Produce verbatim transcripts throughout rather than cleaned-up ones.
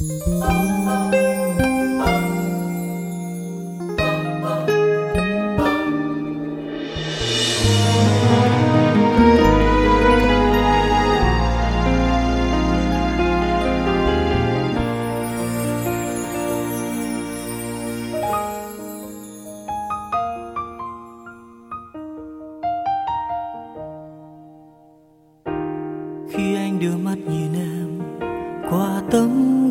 Khi anh đưa mắt nhìn em qua tấm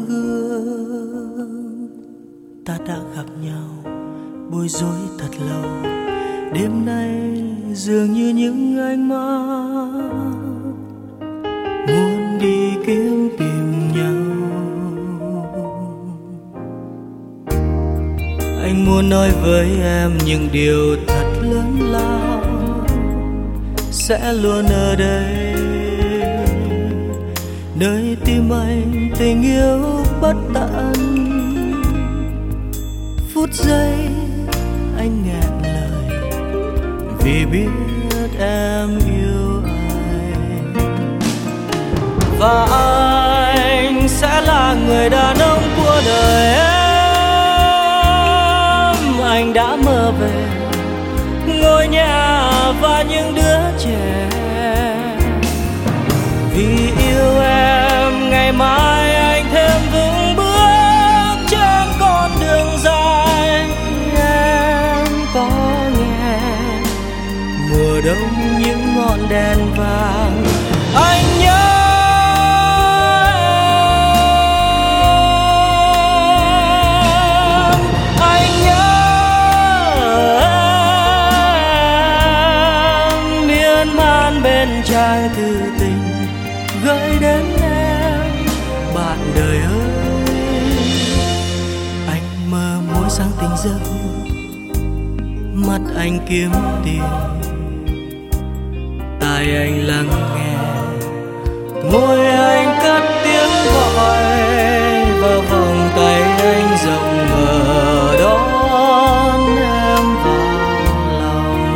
gương, ta đã gặp nhau bối rối thật lâu. Đêm nay dường như những ánh mắt muốn đi kiếm tìm nhau. Anh muốn nói với em những điều thật lớn lao, sẽ luôn ở đây nơi tim anh tình yêu bất tận. Phút giây anh nghẹn lời vì biết em yêu anh, và anh sẽ là người đàn ông của đời em. Anh đã mơ về ngôi nhà và những đứa trẻ, vì yêu em ngày mai anh thêm vững bước trên con đường dài. Em có nghe mùa đông những ngọn đèn vàng, anh nhớ em, anh nhớ em miên man bên trang thư tình gửi đến em. Bạn đời ơi, anh mơ mỗi sáng tỉnh giấc, mắt anh kiếm tìm, tai anh lắng nghe, môi anh cất tiếng gọi, và vòng tay anh rộng mở đón em vào lòng.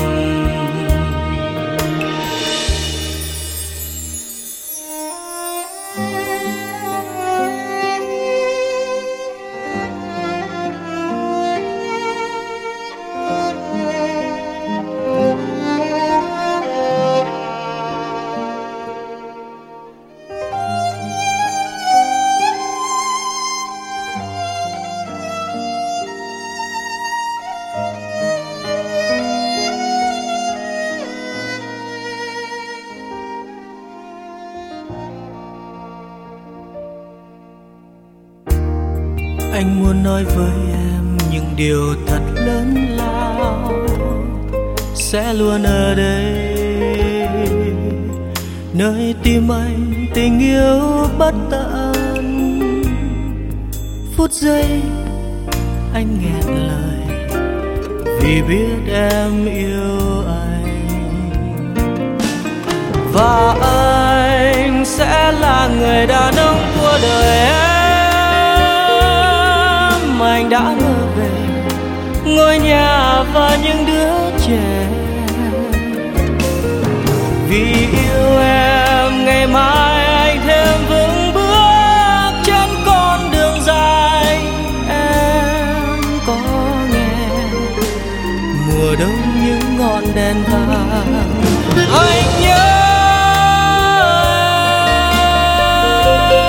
Anh muốn nói với em những điều thật lớn lao, sẽ luôn ở đây nơi tim anh tình yêu bất tận. Phút giây anh nghẹn lời vì biết em yêu anh, và anh sẽ là người đàn ông của đời em. Anh đã mơ về ngôi nhà và những đứa trẻ, vì yêu em ngày mai anh thêm vững bước trên con đường dài. Em có nghe mùa đông những ngọn đèn vàng, anh nhớ em.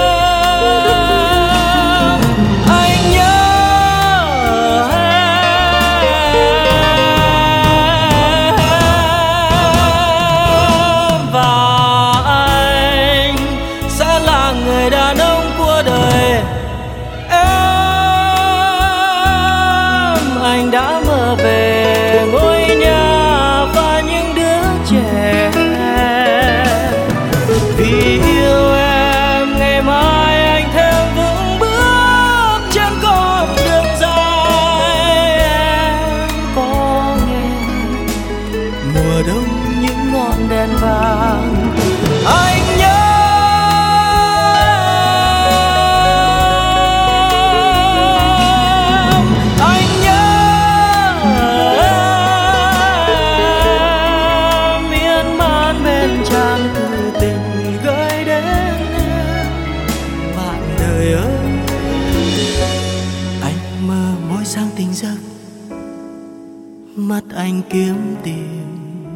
anh kiếm tìm,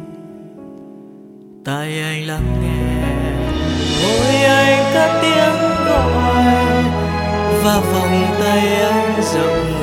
tai anh lắng nghe môi anh cất tiếng gọi và vòng tay anh rộng